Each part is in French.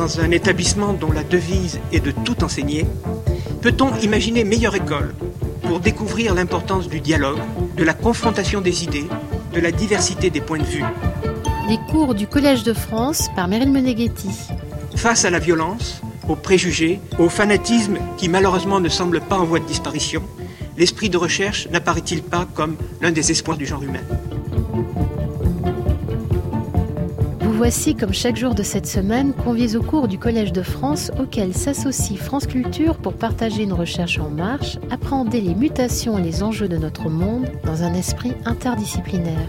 dans un établissement dont la devise est de tout enseigner, peut-on imaginer meilleure école pour découvrir l'importance du dialogue, de la confrontation des idées, de la diversité des points de vue? Les cours du Collège de France par Meryl Meneghetti. Face à la violence, aux préjugés, au fanatisme qui malheureusement ne semble pas en voie de disparition, l'esprit de recherche n'apparaît-il pas comme l'un des espoirs du genre humain? Vous voici, comme chaque jour de cette semaine, conviés au cours du Collège de France auquel s'associe France Culture pour partager une recherche en marche, appréhender les mutations et les enjeux de notre monde dans un esprit interdisciplinaire.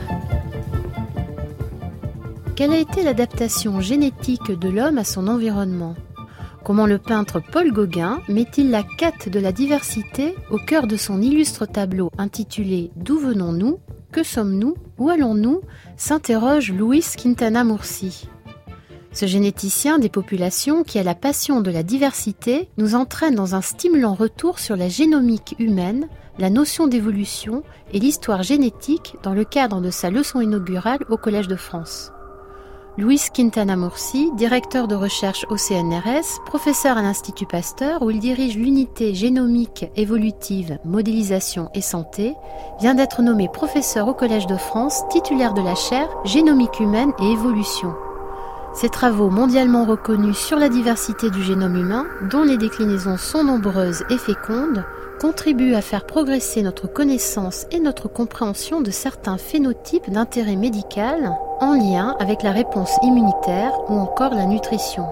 Quelle a été l'adaptation génétique de l'homme à son environnement ? Comment le peintre Paul Gauguin met-il la quête de la diversité au cœur de son illustre tableau intitulé « D'où venons-nous ? Que sommes-nous ? Où allons-nous ?» s'interroge Luis Quintana Murci. Ce généticien des populations qui a la passion de la diversité nous entraîne dans un stimulant retour sur la génomique humaine, la notion d'évolution et l'histoire génétique dans le cadre de sa leçon inaugurale au Collège de France. Luis Quintana Murci, directeur de recherche au CNRS, professeur à l'Institut Pasteur où il dirige l'unité génomique évolutive, modélisation et santé, vient d'être nommé professeur au Collège de France, titulaire de la chaire Génomique humaine et évolution. Ses travaux mondialement reconnus sur la diversité du génome humain, dont les déclinaisons sont nombreuses et fécondes, contribuent à faire progresser notre connaissance et notre compréhension de certains phénotypes d'intérêt médical en lien avec la réponse immunitaire ou encore la nutrition.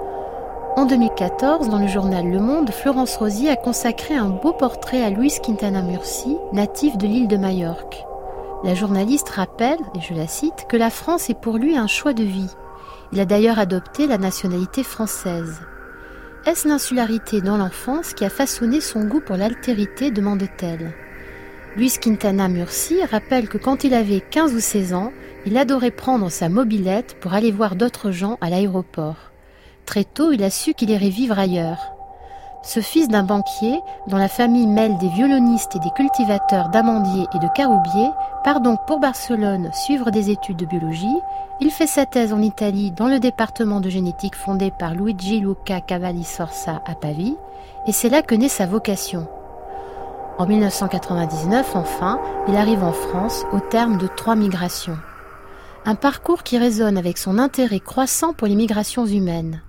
En 2014, dans le journal Le Monde, Florence Rosier a consacré un beau portrait à Luis Quintana Murci, natif de l'île de Majorque. La journaliste rappelle, et je la cite, que la France est pour lui un choix de vie. Il a d'ailleurs adopté la nationalité française. Est-ce l'insularité dans l'enfance qui a façonné son goût pour l'altérité, demande-t-elle. Luis Quintana Murci rappelle que quand il avait 15 ou 16 ans, il adorait prendre sa mobilette pour aller voir d'autres gens à l'aéroport. Très tôt, il a su qu'il irait vivre ailleurs. Ce fils d'un banquier, dont la famille mêle des violonistes et des cultivateurs d'amandiers et de caroubiers, part donc pour Barcelone suivre des études de biologie. Il fait sa thèse en Italie dans le département de génétique fondé par Luigi Luca Cavalli Sforza à Pavie, et c'est là que naît sa vocation. En 1999, enfin, il arrive en France au terme de 3 migrations. Un parcours qui résonne avec son intérêt croissant pour les migrations humaines.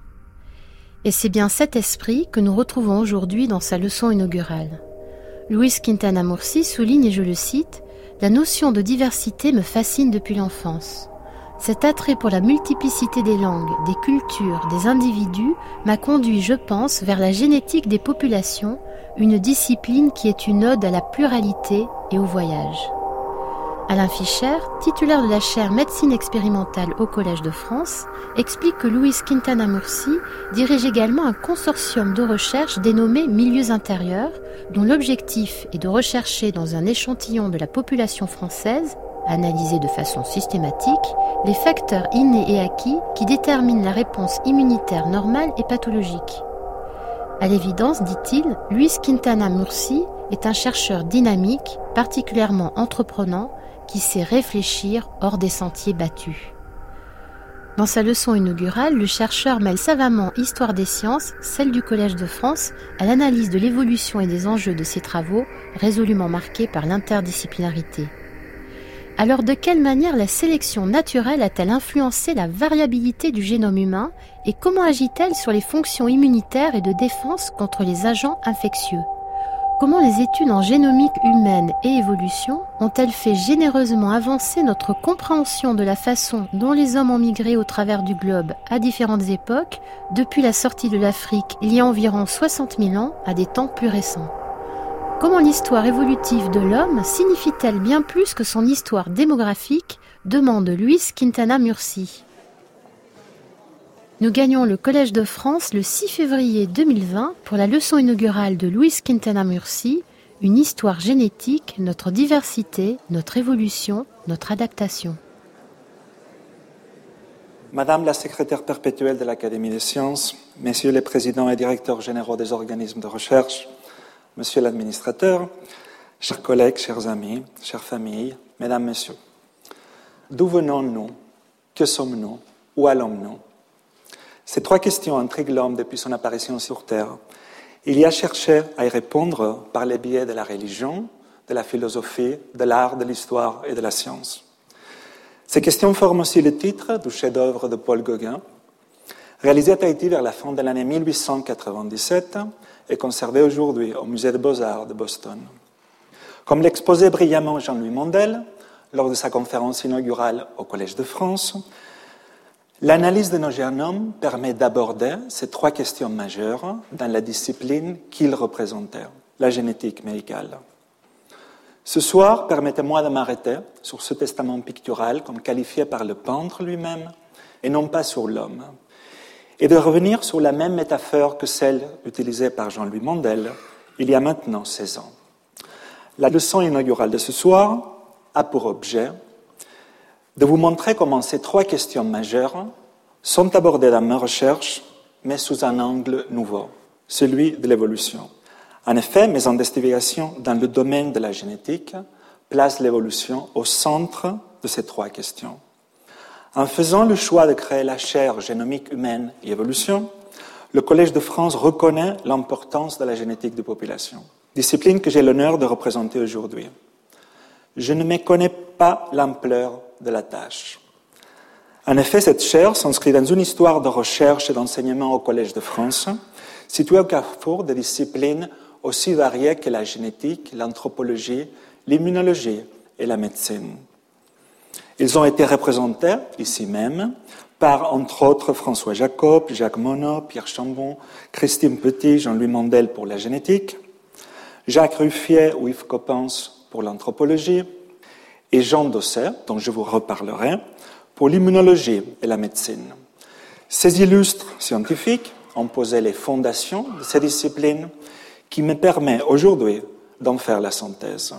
Et c'est bien cet esprit que nous retrouvons aujourd'hui dans sa leçon inaugurale. Luis Quintana Murci souligne, et je le cite, « La notion de diversité me fascine depuis l'enfance. Cet attrait pour la multiplicité des langues, des cultures, des individus m'a conduit, je pense, vers la génétique des populations, une discipline qui est une ode à la pluralité et au voyage. » Alain Fischer, titulaire de la chaire médecine expérimentale au Collège de France, explique que Luis Quintana Murci dirige également un consortium de recherche dénommé Milieux intérieurs, dont l'objectif est de rechercher dans un échantillon de la population française, analysé de façon systématique, les facteurs innés et acquis qui déterminent la réponse immunitaire normale et pathologique. À l'évidence, dit-il, Luis Quintana Murci est un chercheur dynamique, particulièrement entreprenant, qui sait réfléchir hors des sentiers battus. Dans sa leçon inaugurale, le chercheur mêle savamment histoire des sciences, celle du Collège de France, à l'analyse de l'évolution et des enjeux de ses travaux, résolument marqués par l'interdisciplinarité. Alors de quelle manière la sélection naturelle a-t-elle influencé la variabilité du génome humain et comment agit-elle sur les fonctions immunitaires et de défense contre les agents infectieux ? Comment les études en génomique humaine et évolution ont-elles fait généreusement avancer notre compréhension de la façon dont les hommes ont migré au travers du globe à différentes époques, depuis la sortie de l'Afrique il y a environ 60 000 ans à des temps plus récents ? Comment l'histoire évolutive de l'homme signifie-t-elle bien plus que son histoire démographique ? Demande Luis Quintana Murci. Nous gagnons le Collège de France le 6 février 2020 pour la leçon inaugurale de Luis Quintana Murci, une histoire génétique, notre diversité, notre évolution, notre adaptation. Madame la secrétaire perpétuelle de l'Académie des sciences, messieurs les présidents et directeurs généraux des organismes de recherche, monsieur l'administrateur, chers collègues, chers amis, chères familles, mesdames, messieurs, d'où venons-nous ? Que sommes-nous ? Où allons-nous ? Ces 3 questions intriguent l'homme depuis son apparition sur Terre. Il y a cherché à y répondre par les biais de la religion, de la philosophie, de l'art, de l'histoire et de la science. Ces questions forment aussi le titre du chef-d'œuvre de Paul Gauguin, réalisé à Tahiti vers la fin de l'année 1897 et conservé aujourd'hui au Musée des Beaux-Arts de Boston. Comme l'exposait brillamment Jean-Louis Mondel lors de sa conférence inaugurale au Collège de France, l'analyse de nos génomes permet d'aborder ces 3 questions majeures dans la discipline qu'il représentait, la génétique médicale. Ce soir, permettez-moi de m'arrêter sur ce testament pictural comme qualifié par le peintre lui-même et non pas sur l'homme, et de revenir sur la même métaphore que celle utilisée par Jean-Louis Mondel il y a maintenant 16 ans. La leçon inaugurale de ce soir a pour objet de vous montrer comment ces 3 questions majeures sont abordées dans mes recherches, mais sous un angle nouveau, celui de l'évolution. En effet, mes investigations dans le domaine de la génétique placent l'évolution au centre de ces 3 questions. En faisant le choix de créer la chaire génomique humaine et évolution, le Collège de France reconnaît l'importance de la génétique de population, discipline que j'ai l'honneur de représenter aujourd'hui. Je ne méconnais pas l'ampleur de la tâche. En effet, cette chaire s'inscrit dans une histoire de recherche et d'enseignement au Collège de France, située au carrefour de disciplines aussi variées que la génétique, l'anthropologie, l'immunologie et la médecine. Ils ont été représentés, ici même, par, entre autres, François Jacob, Jacques Monod, Pierre Chambon, Christine Petit, Jean-Louis Mondel pour la génétique, Jacques Ruffier ou Yves Coppens pour l'anthropologie, et Jean Dosset, dont je vous reparlerai, pour l'immunologie et la médecine. Ces illustres scientifiques ont posé les fondations de ces disciplines qui me permettent aujourd'hui d'en faire la synthèse.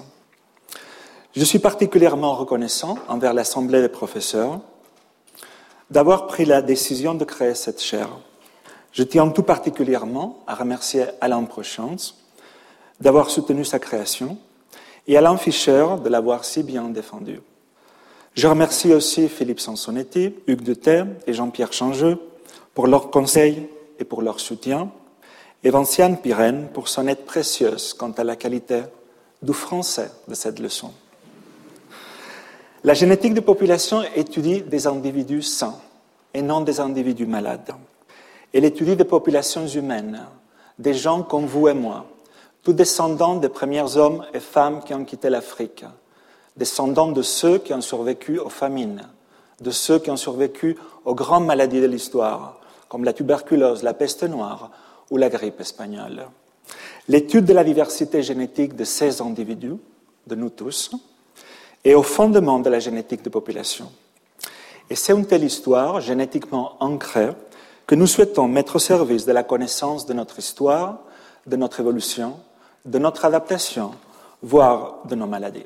Je suis particulièrement reconnaissant envers l'Assemblée des professeurs d'avoir pris la décision de créer cette chaire. Je tiens tout particulièrement à remercier Alain Prochance d'avoir soutenu sa création et Alain Fischer de l'avoir si bien défendu. Je remercie aussi Philippe Sansonetti, Hugues Dutet et Jean-Pierre Changeux pour leurs conseils et pour leur soutien, et Vinciane Pirenne pour son aide précieuse quant à la qualité du français de cette leçon. La génétique de population étudie des individus sains et non des individus malades. Elle étudie des populations humaines, des gens comme vous et moi, tous descendants des premiers hommes et femmes qui ont quitté l'Afrique, descendants de ceux qui ont survécu aux famines, de ceux qui ont survécu aux grandes maladies de l'histoire, comme la tuberculose, la peste noire ou la grippe espagnole. L'étude de la diversité génétique de ces individus, de nous tous, est au fondement de la génétique de population. Et c'est une telle histoire génétiquement ancrée que nous souhaitons mettre au service de la connaissance de notre histoire, de notre évolution, de notre adaptation, voire de nos maladies.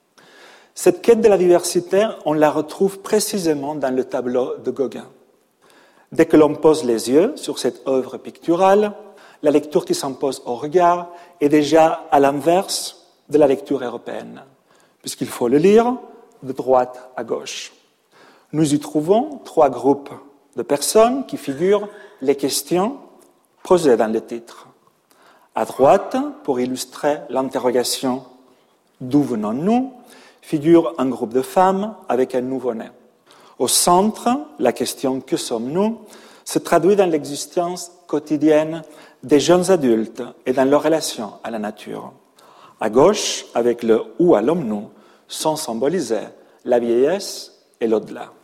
Cette quête de la diversité, on la retrouve précisément dans le tableau de Gauguin. Dès que l'on pose les yeux sur cette œuvre picturale, la lecture qui s'impose au regard est déjà à l'inverse de la lecture européenne, puisqu'il faut le lire de droite à gauche. Nous y trouvons 3 groupes de personnes qui figurent les questions posées dans le titre. À droite, pour illustrer l'interrogation « D'où venons-nous ?», figure un groupe de femmes avec un nouveau-né. Au centre, la question « Que sommes-nous ?» se traduit dans l'existence quotidienne des jeunes adultes et dans leur relation à la nature. À gauche, avec le « Où allons-nous ?», sont symbolisés la vieillesse et l'au-delà.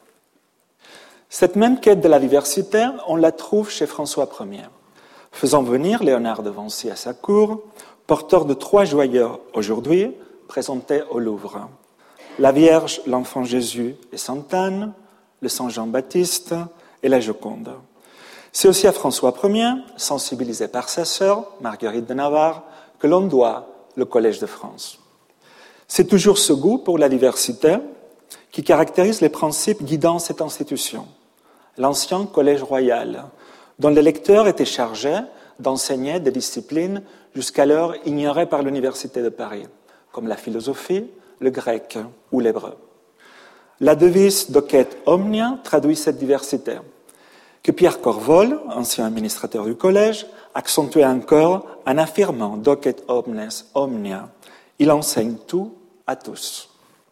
Cette même quête de la diversité, on la trouve chez François Ier, faisant venir Léonard de Vinci à sa cour, porteur de 3 joyaux aujourd'hui présentés au Louvre. La Vierge, l'Enfant Jésus et Sainte Anne, le Saint Jean-Baptiste et la Joconde. C'est aussi à François Ier, sensibilisé par sa sœur, Marguerite de Navarre, que l'on doit le Collège de France. C'est toujours ce goût pour la diversité qui caractérise les principes guidant cette institution, l'ancien Collège royal, dont les lecteurs étaient chargés d'enseigner des disciplines jusqu'alors ignorées par l'Université de Paris, comme la philosophie, le grec ou l'hébreu. La devise Docet Omnia traduit cette diversité, que Pierre Corvol, ancien administrateur du collège, accentuait encore en affirmant « docet omnes omnia ». Il enseigne tout à tous.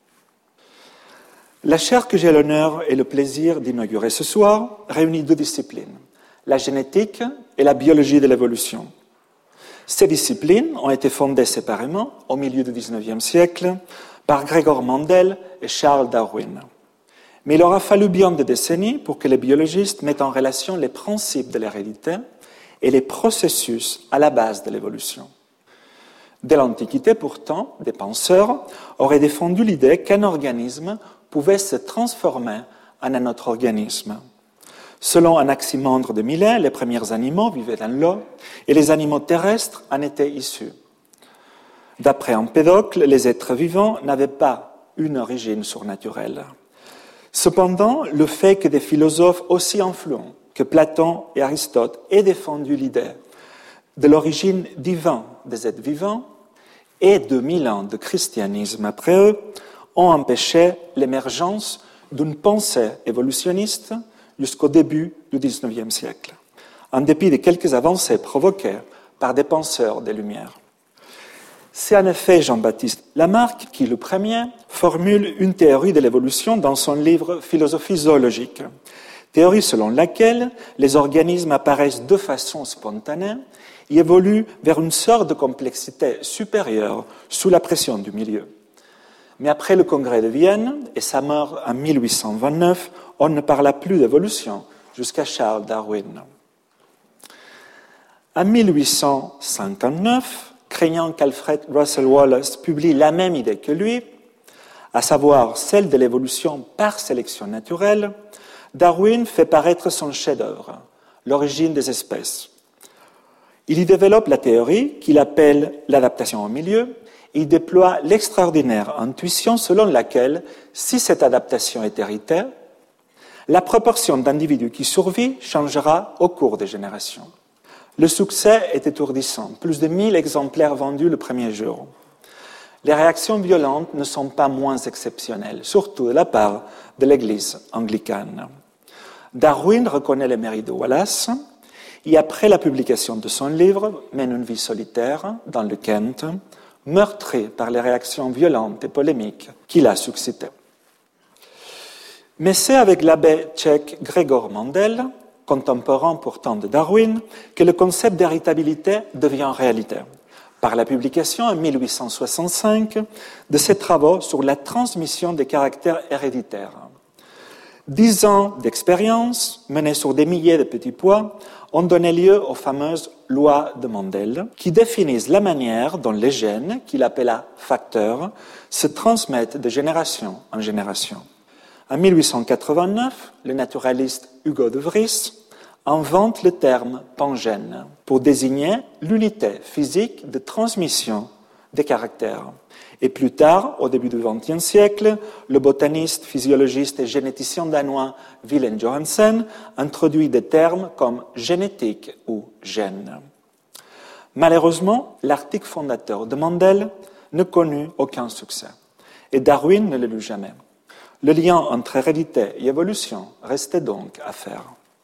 La chaire que j'ai l'honneur et le plaisir d'inaugurer ce soir réunit deux disciplines, la génétique et la biologie de l'évolution. Ces disciplines ont été fondées séparément au milieu du XIXe siècle par Gregor Mendel et Charles Darwin. Mais il aura fallu bien des décennies pour que les biologistes mettent en relation les principes de l'hérédité et les processus à la base de l'évolution. Dès l'Antiquité, pourtant, des penseurs auraient défendu l'idée qu'un organisme pouvait se transformer en un autre organisme. Selon Anaximandre de Milet, les premiers animaux vivaient dans l'eau et les animaux terrestres en étaient issus. D'après Empédocle, les êtres vivants n'avaient pas une origine surnaturelle. Cependant, le fait que des philosophes aussi influents que Platon et Aristote aient défendu l'idée de l'origine divine des êtres vivants et 2000 ans de christianisme après eux ont empêché l'émergence d'une pensée évolutionniste jusqu'au début du XIXe siècle, en dépit de quelques avancées provoquées par des penseurs des Lumières. C'est en effet Jean-Baptiste Lamarck qui, le premier, formule une théorie de l'évolution dans son livre « Philosophie zoologique », théorie selon laquelle les organismes apparaissent de façon spontanée et évoluent vers une sorte de complexité supérieure sous la pression du milieu. Mais après le congrès de Vienne et sa mort en 1829, on ne parla plus d'évolution jusqu'à Charles Darwin. En 1859, craignant qu'Alfred Russel Wallace publie la même idée que lui, à savoir celle de l'évolution par sélection naturelle, Darwin fait paraître son chef-d'œuvre, L'origine des espèces. Il y développe la théorie qu'il appelle l'adaptation au milieu et il déploie l'extraordinaire intuition selon laquelle, si cette adaptation est héritée, la proportion d'individus qui survivent changera au cours des générations. Le succès est étourdissant, plus de 1000 exemplaires vendus le premier jour. Les réactions violentes ne sont pas moins exceptionnelles, surtout de la part de l'Église anglicane. Darwin reconnaît les mérites de Wallace et après la publication de son livre, mène une vie solitaire dans le Kent, meurtri par les réactions violentes et polémiques qu'il a suscitées. Mais c'est avec l'abbé tchèque Gregor Mendel, contemporain pourtant de Darwin, que le concept d'héritabilité devient réalité, par la publication en 1865 de ses travaux sur la transmission des caractères héréditaires. 10 ans d'expérience, menés sur des milliers de petits pois, ont donné lieu aux fameuses lois de Mendel, qui définissent la manière dont les gènes, qu'il appela facteurs, se transmettent de génération en génération. En 1889, le naturaliste Hugo de Vries invente le terme pangène pour désigner l'unité physique de transmission des caractères. Et plus tard, au début du XXe siècle, le botaniste, physiologiste et généticien danois Wilhelm Johannsen introduit des termes comme génétique ou gène. Malheureusement, l'article fondateur de Mendel ne connut aucun succès, et Darwin ne le lut jamais. Le lien entre hérédité et évolution restait donc à faire.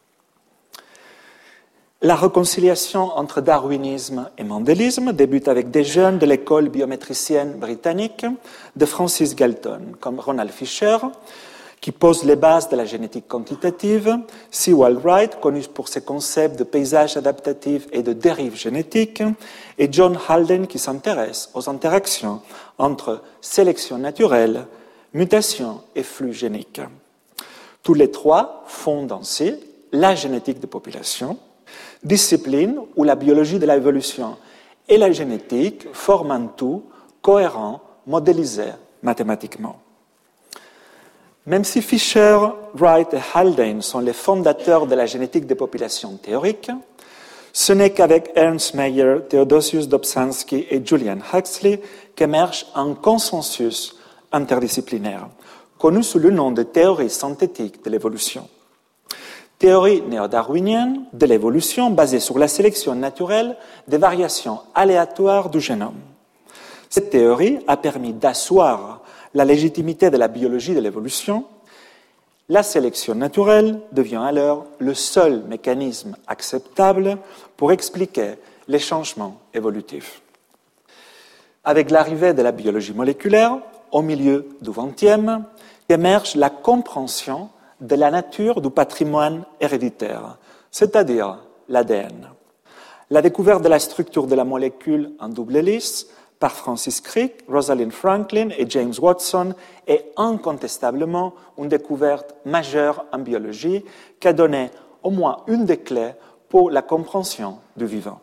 La réconciliation entre darwinisme et mendélisme débute avec des jeunes de l'école biométricienne britannique de Francis Galton, comme Ronald Fisher, qui pose les bases de la génétique quantitative, Sewall Wright, connu pour ses concepts de paysage adaptatif et de dérive génétique, et John Haldane, qui s'intéresse aux interactions entre sélection naturelle, mutation et flux génique. Tous les trois fondent ainsi la génétique de population, discipline où la biologie de l'évolution et la génétique forment un tout cohérent, modélisé mathématiquement. Même si Fisher, Wright et Haldane sont les fondateurs de la génétique des populations théoriques, ce n'est qu'avec Ernst Mayr, Theodosius Dobzhansky et Julian Huxley qu'émerge un consensus interdisciplinaire, connu sous le nom de théorie synthétique de l'évolution. Théorie néo-darwinienne de l'évolution basée sur la sélection naturelle des variations aléatoires du génome. Cette théorie a permis d'asseoir la légitimité de la biologie de l'évolution La sélection naturelle devient alors le seul mécanisme acceptable pour expliquer les changements évolutifs. Avec l'arrivée de la biologie moléculaire, au milieu du XXe, émerge la compréhension de la nature du patrimoine héréditaire, c'est-à-dire l'ADN. La découverte de la structure de la molécule en double hélice par Francis Crick, Rosalind Franklin et James Watson est incontestablement une découverte majeure en biologie qui a donné au moins une des clés pour la compréhension du vivant.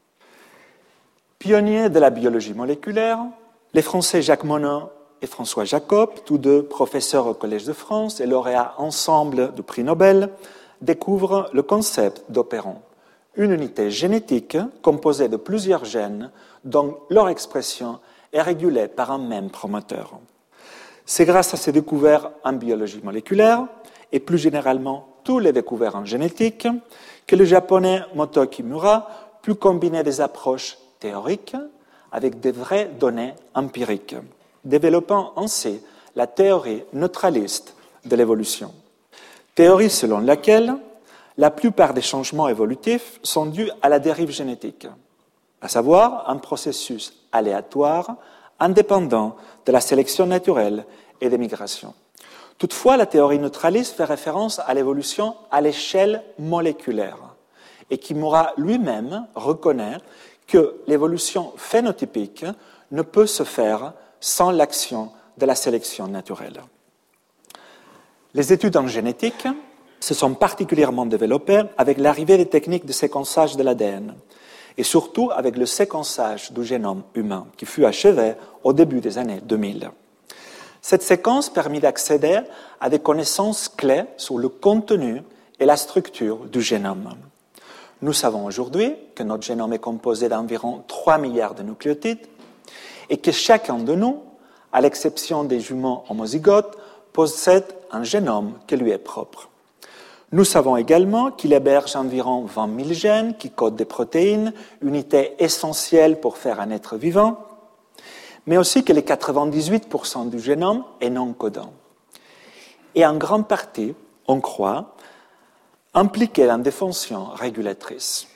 Pionniers de la biologie moléculaire, les Français Jacques Monod et François Jacob, tous deux professeurs au Collège de France et lauréats ensemble du prix Nobel, découvrent le concept d'opéron, une unité génétique composée de plusieurs gènes dont leur expression est régulée par un même promoteur. C'est grâce à ces découvertes en biologie moléculaire et plus généralement tous les découvertes en génétique que le japonais Moto Kimura put combiner des approches théoriques avec des vraies données empiriques, développant ainsi la théorie neutraliste de l'évolution. Théorie selon laquelle la plupart des changements évolutifs sont dus à la dérive génétique, à savoir un processus aléatoire indépendant de la sélection naturelle et des migrations. Toutefois, la théorie neutraliste fait référence à l'évolution à l'échelle moléculaire et Kimura lui-même reconnaît que l'évolution phénotypique ne peut se faire sans l'action de la sélection naturelle. Les études en génétique se sont particulièrement développées avec l'arrivée des techniques de séquençage de l'ADN et surtout avec le séquençage du génome humain qui fut achevé au début des années 2000. Cette séquence permet d'accéder à des connaissances clés sur le contenu et la structure du génome. Nous savons aujourd'hui que notre génome est composé d'environ 3 milliards de nucléotides et que chacun de nous, à l'exception des jumeaux homozygotes, possède un génome qui lui est propre. Nous savons également qu'il héberge environ 20 000 gènes qui codent des protéines, unité essentielle pour faire un être vivant, mais aussi que les 98% du génome est non codant. Et en grande partie, on croit, impliqué dans des fonctions régulatrices.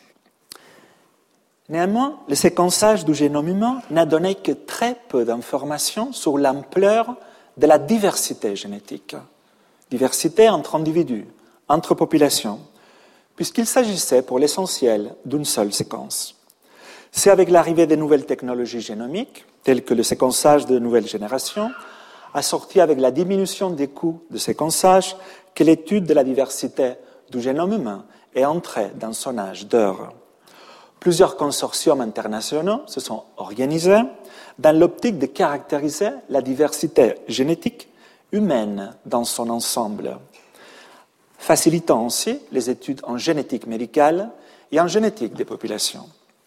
Néanmoins, le séquençage du génome humain n'a donné que très peu d'informations sur l'ampleur de la diversité génétique, diversité entre individus, entre populations, puisqu'il s'agissait pour l'essentiel d'une seule séquence. C'est avec l'arrivée des nouvelles technologies génomiques, telles que le séquençage de nouvelle génération, assorti avec la diminution des coûts de séquençage, que l'étude de la diversité du génome humain est entrée dans son âge d'or. Plusieurs consortiums internationaux se sont organisés dans l'optique de caractériser la diversité génétique humaine dans son ensemble, facilitant ainsi les études en génétique médicale et en génétique des populations.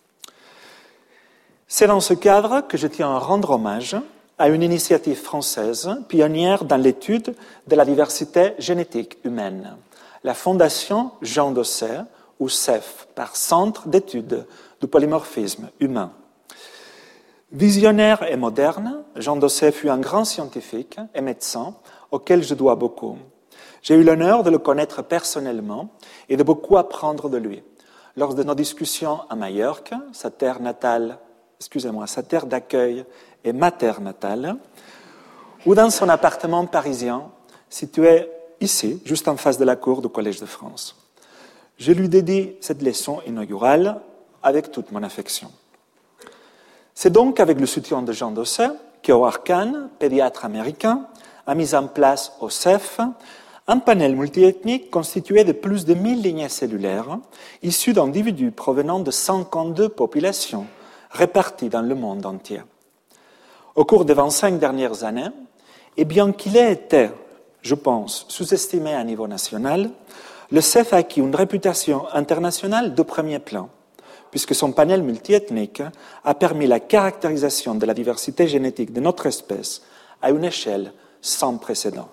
C'est dans ce cadre que je tiens à rendre hommage à une initiative française pionnière dans l'étude de la diversité génétique humaine, la Fondation Jean Dosset, ou CEF, par Centre d'études du polymorphisme humain. Visionnaire et moderne, Jean Dosset fut un grand scientifique et médecin auquel je dois beaucoup. J'ai eu l'honneur de le connaître personnellement et de beaucoup apprendre de lui. Lors de nos discussions à Majorque, sa terre d'accueil et ma terre natale, ou dans son appartement parisien, situé ici, juste en face de la cour du Collège de France. Je lui dédie cette leçon inaugurale avec toute mon affection. C'est donc avec le soutien de Jean Dosset que Howard Kahn, pédiatre américain, a mis en place au CEF un panel multiethnique constitué de plus de 1000 lignées cellulaires issues d'individus provenant de 52 populations réparties dans le monde entier. Au cours des 25 dernières années, et bien qu'il ait été, je pense, sous-estimé à niveau national, le CEF a acquis une réputation internationale de premier plan, puisque son panel multiethnique a permis la caractérisation de la diversité génétique de notre espèce à une échelle sans précédent.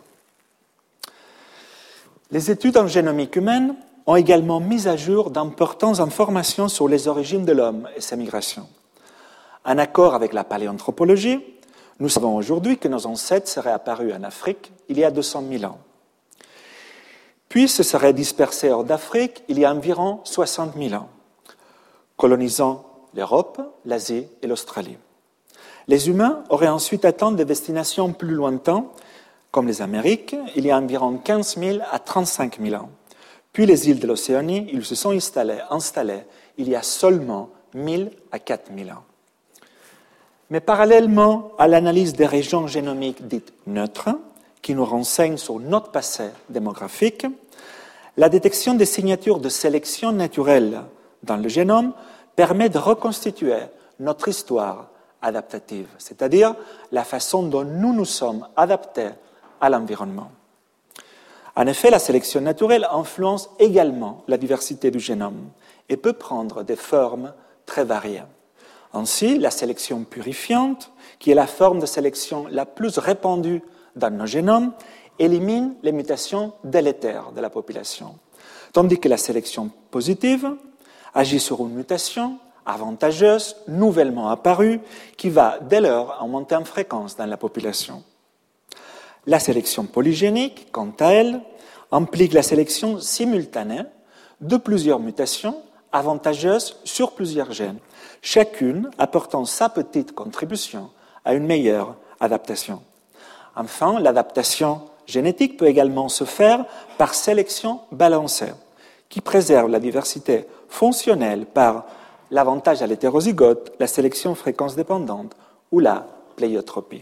Les études en génomique humaine ont également mis à jour d'importantes informations sur les origines de l'homme et ses migrations. En accord avec la paléanthropologie, nous savons aujourd'hui que nos ancêtres seraient apparus en Afrique il y a 200 000 ans. puis se seraient dispersés hors d'Afrique il y a environ 60 000 ans, colonisant l'Europe, l'Asie et l'Australie. Les humains auraient ensuite atteint des destinations plus lointaines, comme les Amériques, il y a environ 15 000 à 35 000 ans. Puis les îles de l'Océanie, ils se sont installés il y a seulement 1000 à 4000 ans. Mais parallèlement à l'analyse des régions génomiques dites neutres, qui nous renseignent sur notre passé démographique, la détection des signatures de sélection naturelle dans le génome permet de reconstituer notre histoire adaptative, c'est-à-dire la façon dont nous nous sommes adaptés à l'environnement. En effet, la sélection naturelle influence également la diversité du génome et peut prendre des formes très variées. Ainsi, la sélection purifiante, qui est la forme de sélection la plus répandue dans nos génomes, élimine les mutations délétères de la population, tandis que la sélection positive agit sur une mutation avantageuse, nouvellement apparue, qui va dès lors augmenter en fréquence dans la population. La sélection polygénique, quant à elle, implique la sélection simultanée de plusieurs mutations avantageuses sur plusieurs gènes, chacune apportant sa petite contribution à une meilleure adaptation. Enfin, l'adaptation génétique peut également se faire par sélection balancée, qui préserve la diversité fonctionnelle par l'avantage à l'hétérozygote, la sélection fréquence dépendante ou la pléiotropie.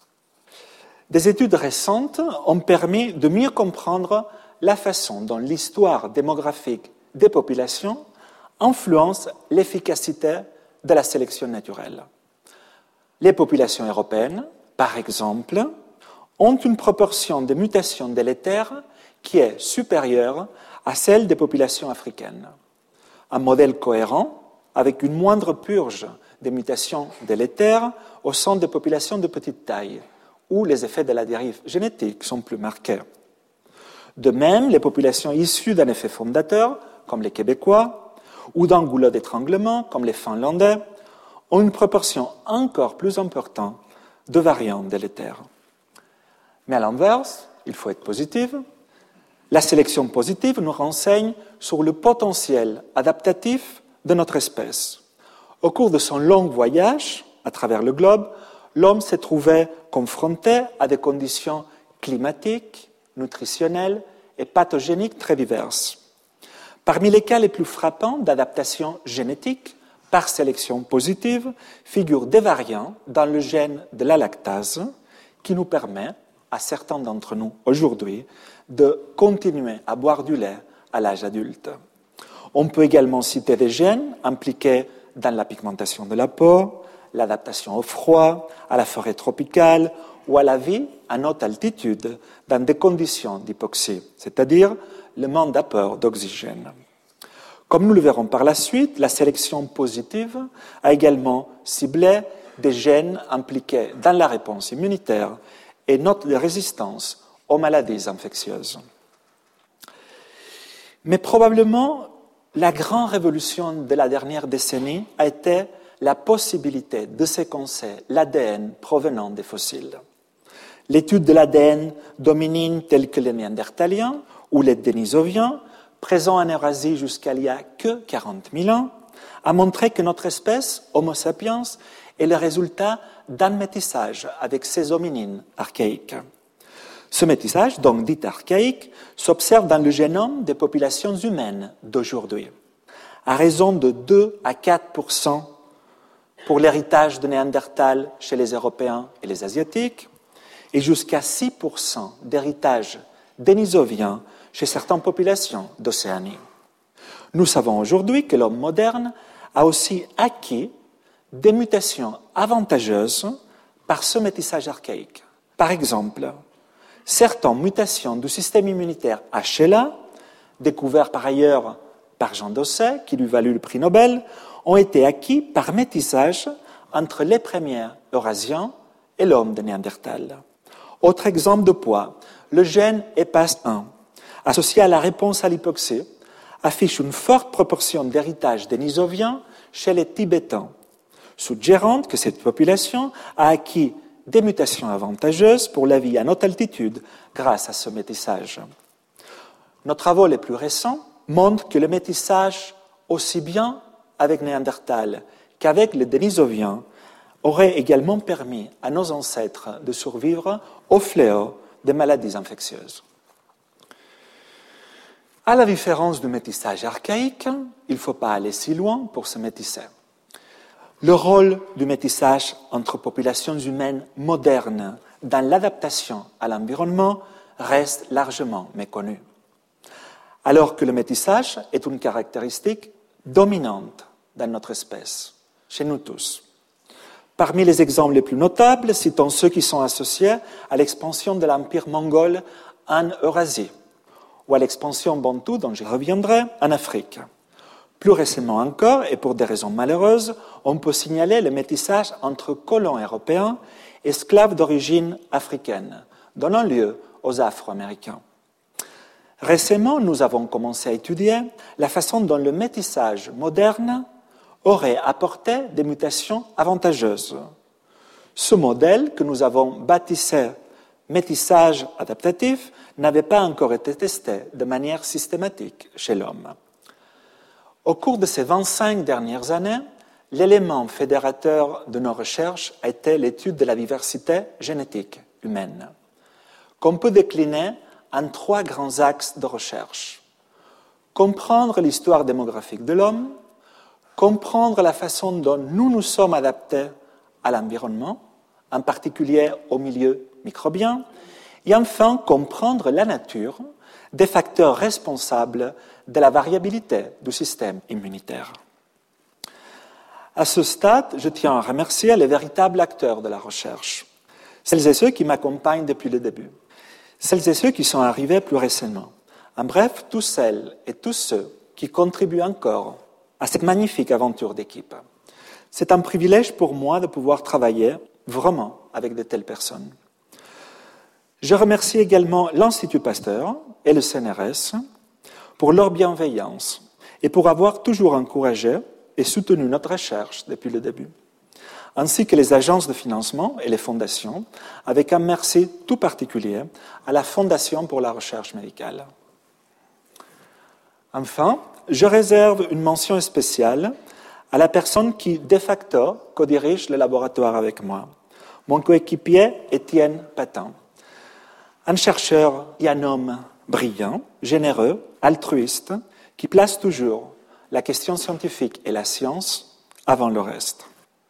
Des études récentes ont permis de mieux comprendre la façon dont l'histoire démographique des populations influence l'efficacité de la sélection naturelle. Les populations européennes, par exemple, ont une proportion de mutations délétères qui est supérieure à celle des populations africaines. Un modèle cohérent, avec une moindre purge des mutations délétères au sein des populations de petite taille, où les effets de la dérive génétique sont plus marqués. De même, les populations issues d'un effet fondateur, comme les Québécois, ou d'un goulot d'étranglement, comme les Finlandais, ont une proportion encore plus importante de variants délétères. Mais à l'inverse, il faut être positif, la sélection positive nous renseigne sur le potentiel adaptatif de notre espèce. Au cours de son long voyage à travers le globe, l'homme s'est trouvé confronté à des conditions climatiques, nutritionnelles et pathogéniques très diverses, parmi les cas les plus frappants d'adaptation génétique par sélection positive figurent des variants dans le gène de la lactase qui nous permet, à certains d'entre nous aujourd'hui, de continuer à boire du lait à l'âge adulte. On peut également citer des gènes impliqués dans la pigmentation de la peau, l'adaptation au froid, à la forêt tropicale ou à la vie à haute altitude dans des conditions d'hypoxie, c'est-à-dire le manque d'apport d'oxygène. Comme nous le verrons par la suite, la sélection positive a également ciblé des gènes impliqués dans la réponse immunitaire et notre résistance aux maladies infectieuses. Mais probablement, la grande révolution de la dernière décennie a été la possibilité de séquencer l'ADN provenant des fossiles. L'étude de l'ADN d'hominines tels que les Néandertaliens ou les Denisoviens, présents en Eurasie jusqu'à il y a que 40 000 ans, a montré que notre espèce, Homo sapiens, est le résultat d'un métissage avec ces hominines archaïques. Ce métissage, donc dit archaïque, s'observe dans le génome des populations humaines d'aujourd'hui, à raison de 2 à 4% pour l'héritage de Néandertal chez les Européens et les Asiatiques, et jusqu'à 6% d'héritage dénisovien chez certaines populations d'Océanie. Nous savons aujourd'hui que l'homme moderne a aussi acquis des mutations avantageuses par ce métissage archaïque. Par exemple, certaines mutations du système immunitaire HLA, découvertes par ailleurs par Jean Dosset, qui lui valut le prix Nobel, ont été acquis par métissage entre les premiers Eurasiens et l'homme de Néandertal. Autre exemple de poids, le gène EPAS1, associé à la réponse à l'hypoxie, affiche une forte proportion d'héritage dénisovien chez les Tibétains, suggérant que cette population a acquis des mutations avantageuses pour la vie à haute altitude grâce à ce métissage. Nos travaux les plus récents montrent que le métissage, aussi bien avec Néandertal qu'avec les Denisoviens, aurait également permis à nos ancêtres de survivre au fléau des maladies infectieuses. À la différence du métissage archaïque, il ne faut pas aller si loin pour se métisser. Le rôle du métissage entre populations humaines modernes dans l'adaptation à l'environnement reste largement méconnu. Alors que le métissage est une caractéristique dominante dans notre espèce, chez nous tous. Parmi les exemples les plus notables, citons ceux qui sont associés à l'expansion de l'empire mongol en Eurasie ou à l'expansion bantoue, dont je reviendrai, en Afrique. Plus récemment encore, et pour des raisons malheureuses, on peut signaler le métissage entre colons européens et esclaves d'origine africaine, donnant lieu aux Afro-Américains. Récemment, nous avons commencé à étudier la façon dont le métissage moderne aurait apporté des mutations avantageuses. Ce modèle, que nous avons baptisé métissage adaptatif, n'avait pas encore été testé de manière systématique chez l'homme. Au cours de ces 25 dernières années, l'élément fédérateur de nos recherches a été l'étude de la diversité génétique humaine, qu'on peut décliner en 3 grands axes de recherche. Comprendre l'histoire démographique de l'homme, comprendre la façon dont nous nous sommes adaptés à l'environnement, en particulier au milieu microbien, et enfin comprendre la nature des facteurs responsables de la variabilité du système immunitaire. À ce stade, je tiens à remercier les véritables acteurs de la recherche, celles et ceux qui m'accompagnent depuis le début, celles et ceux qui sont arrivés plus récemment. En bref, tous celles et tous ceux qui contribuent encore à cette magnifique aventure d'équipe. C'est un privilège pour moi de pouvoir travailler vraiment avec de telles personnes. Je remercie également l'Institut Pasteur et le CNRS pour leur bienveillance et pour avoir toujours encouragé et soutenu notre recherche depuis le début, ainsi que les agences de financement et les fondations, avec un merci tout particulier à la Fondation pour la recherche médicale. Enfin, je réserve une mention spéciale à la personne qui, de facto, co-dirige le laboratoire avec moi, mon coéquipier Étienne Patin. Un chercheur et un homme brillant, généreux, altruiste, qui place toujours la question scientifique et la science avant le reste.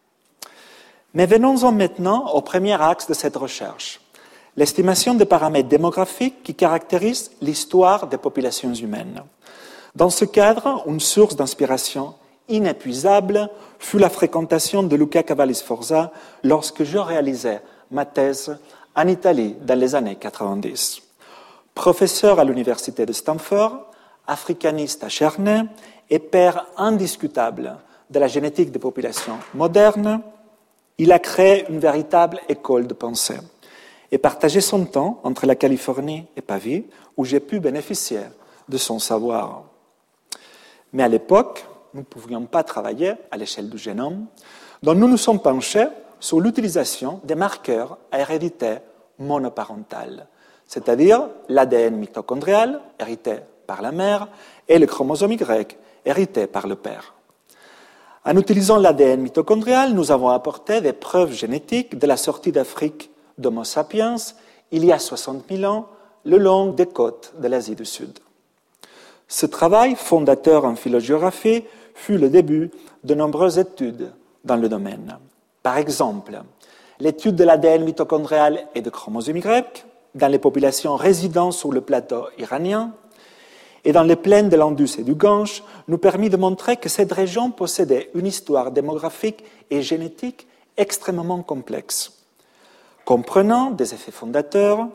Mais venons-en maintenant au premier axe de cette recherche, l'estimation des paramètres démographiques qui caractérisent l'histoire des populations humaines. Dans ce cadre, une source d'inspiration inépuisable fut la fréquentation de Luca Cavalli-Sforza lorsque je réalisais ma thèse en Italie dans les années 90. Professeur à l'université de Stanford, africaniste acharné et père indiscutable de la génétique des populations modernes, il a créé une véritable école de pensée et partagé son temps entre la Californie et Pavie, où j'ai pu bénéficier de son savoir. Mais à l'époque, nous ne pouvions pas travailler à l'échelle du génome, donc nous nous sommes penchés sur l'utilisation des marqueurs à hérédité monoparentale, c'est-à-dire l'ADN mitochondrial, hérité par la mère, et le chromosome Y, hérité par le père. En utilisant l'ADN mitochondrial, nous avons apporté des preuves génétiques de la sortie d'Afrique d'Homo sapiens il y a 60 000 ans, le long des côtes de l'Asie du Sud. Ce travail, fondateur en phylogéographie, fut le début de nombreuses études dans le domaine. Par exemple, l'étude de l'ADN mitochondrial et de chromosome Y dans les populations résidant sur le plateau iranien et dans les plaines de l'Indus et du Gange nous permit de montrer que cette région possédait une histoire démographique et génétique extrêmement complexe, comprenant des effets fondateurs,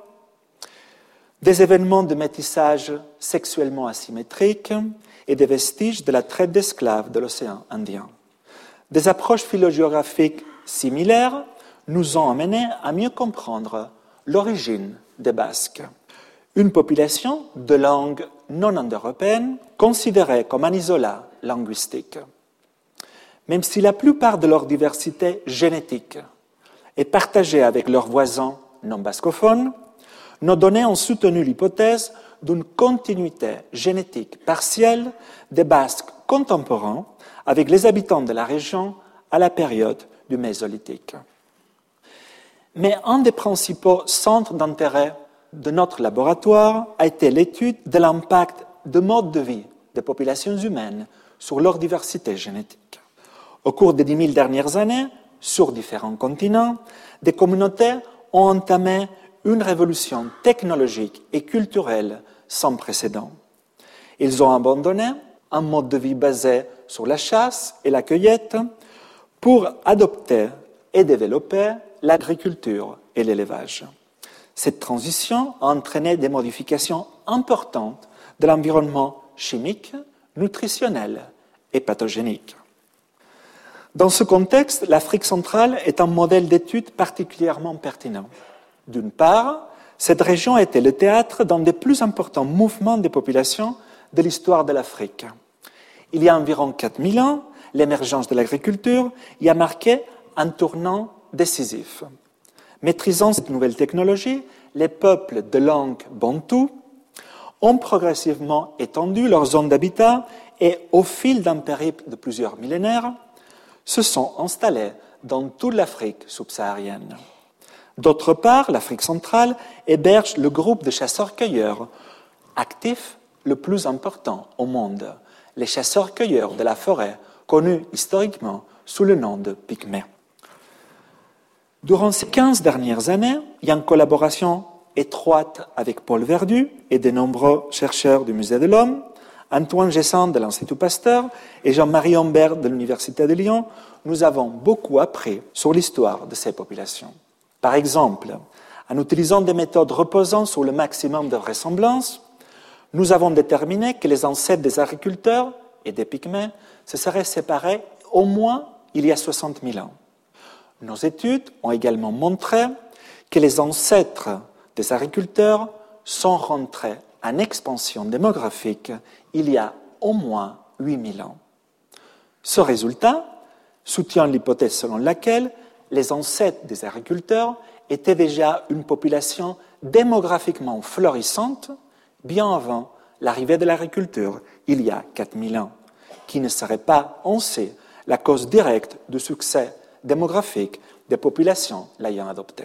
des événements de métissage sexuellement asymétriques et des vestiges de la traite d'esclaves de l'océan Indien. Des approches phylogéographiques similaires nous ont amenés à mieux comprendre l'origine des Basques, une population de langue non indo-européenne considérée comme un isolat linguistique. Même si la plupart de leur diversité génétique est partagée avec leurs voisins non bascophones, nos données ont soutenu l'hypothèse d'une continuité génétique partielle des Basques contemporains avec les habitants de la région à la période du Mésolithique. Mais un des principaux centres d'intérêt de notre laboratoire a été l'étude de l'impact de mode de vie des populations humaines sur leur diversité génétique. Au cours des 10 000 dernières années, sur différents continents, des communautés ont entamé une révolution technologique et culturelle sans précédent. Ils ont abandonné un mode de vie basé sur la chasse et la cueillette pour adopter et développer l'agriculture et l'élevage. Cette transition a entraîné des modifications importantes de l'environnement chimique, nutritionnel et pathogénique. Dans ce contexte, l'Afrique centrale est un modèle d'étude particulièrement pertinent. D'une part, cette région a été le théâtre d'un des plus importants mouvements des populations de l'histoire de l'Afrique. Il y a environ 4000 ans, l'émergence de l'agriculture y a marqué un tournant décisif. Maîtrisant cette nouvelle technologie, les peuples de langue bantoue ont progressivement étendu leur zone d'habitat et, au fil d'un périple de plusieurs millénaires, se sont installés dans toute l'Afrique subsaharienne. D'autre part, l'Afrique centrale héberge le groupe de chasseurs-cueilleurs actifs le plus important au monde, les chasseurs-cueilleurs de la forêt, connus historiquement sous le nom de Pygmées. Durant ces 15 dernières années, et en collaboration étroite avec Paul Verdu et de nombreux chercheurs du Musée de l'Homme, Antoine Gessin de l'Institut Pasteur et Jean-Marie Humbert de l'Université de Lyon, nous avons beaucoup appris sur l'histoire de ces populations. Par exemple, en utilisant des méthodes reposant sur le maximum de vraisemblance, nous avons déterminé que les ancêtres des agriculteurs et des Pygmées se seraient séparés au moins il y a 60 000 ans. Nos études ont également montré que les ancêtres des agriculteurs sont rentrés en expansion démographique il y a au moins 8000 ans. Ce résultat soutient l'hypothèse selon laquelle les ancêtres des agriculteurs étaient déjà une population démographiquement florissante bien avant l'arrivée de l'agriculture il y a 4000 ans, qui ne serait pas, on sait, la cause directe du succès démographique des populations l'ayant adopté.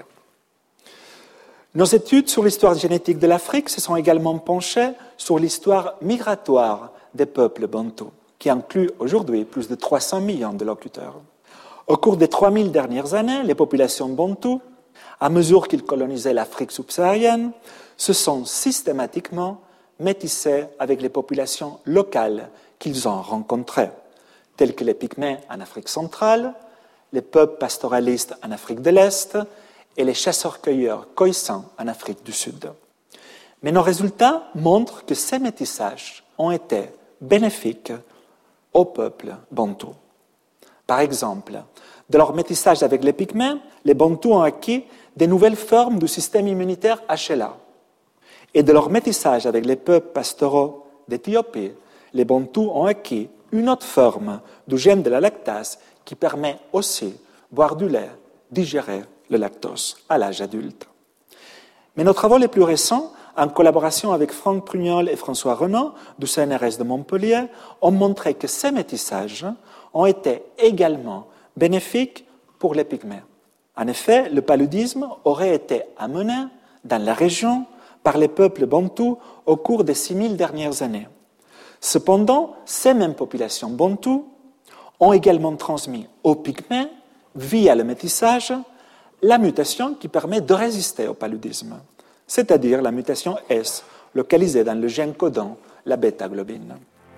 Nos études sur l'histoire génétique de l'Afrique se sont également penchées sur l'histoire migratoire des peuples bantous, qui inclut aujourd'hui plus de 300 millions de locuteurs. Au cours des 3000 dernières années, les populations bantoues, à mesure qu'ils colonisaient l'Afrique subsaharienne, se sont systématiquement métissées avec les populations locales qu'ils ont rencontrées, telles que les Pygmées en Afrique centrale, les peuples pastoralistes en Afrique de l'Est et les chasseurs-cueilleurs khoïsans en Afrique du Sud. Mais nos résultats montrent que ces métissages ont été bénéfiques aux peuples bantous. Par exemple, de leur métissage avec les Pygmées, les Bantous ont acquis de nouvelles formes du système immunitaire HLA. Et de leur métissage avec les peuples pastoraux d'Éthiopie, les Bantous ont acquis une autre forme du gène de la lactase qui permet aussi de boire du lait, digérer le lactose à l'âge adulte. Mais nos travaux les plus récents, en collaboration avec Franck Prugnol et François Renaud du CNRS de Montpellier, ont montré que ces métissages ont été également bénéfiques pour les Pygmées. En effet, le paludisme aurait été amené dans la région par les peuples bantous au cours des 6000 dernières années. Cependant, ces mêmes populations bantous ont également transmis aux Pygmées, via le métissage, la mutation qui permet de résister au paludisme, c'est-à-dire la mutation S, localisée dans le gène codant la bêta-globine.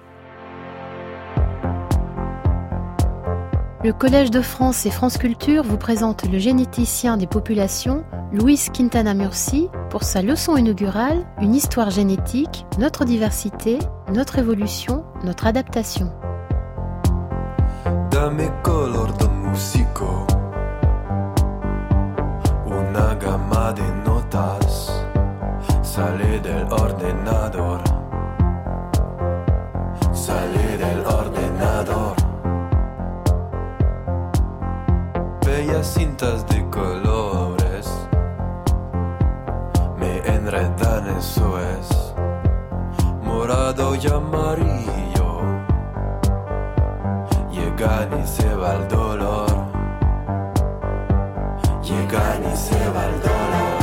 Le Collège de France et France Culture vous présente le généticien des populations, Luis Quintana Murci, pour sa leçon inaugurale « Une histoire génétique, notre diversité, notre évolution, notre adaptation ». Dame color de músico, una gama de notas sale del ordenador, sale del ordenador. Bellas cintas de colores me enredan, eso es. mani se va el dolor.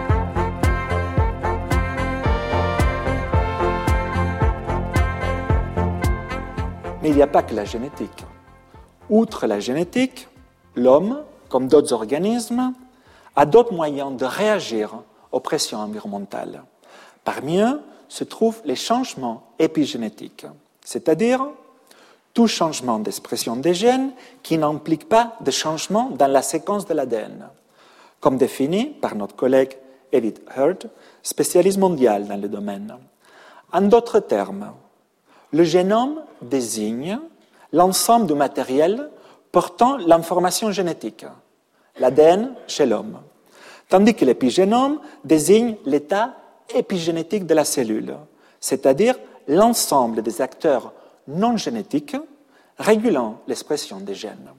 Mais il n'y a pas que la génétique. Outre la génétique, l'homme, comme d'autres organismes, a d'autres moyens de réagir aux pressions environnementales. Parmi eux se trouvent les changements épigénétiques, c'est-à-dire tout changement d'expression des gènes qui n'implique pas de changement dans la séquence de l'ADN, comme défini par notre collègue Edith Hurd, spécialiste mondial dans le domaine. En d'autres termes, le génome désigne l'ensemble du matériel portant l'information génétique, l'ADN chez l'homme, tandis que l'épigénome désigne l'état épigénétique de la cellule, c'est-à-dire l'ensemble des acteurs non génétiques régulant l'expression des gènes.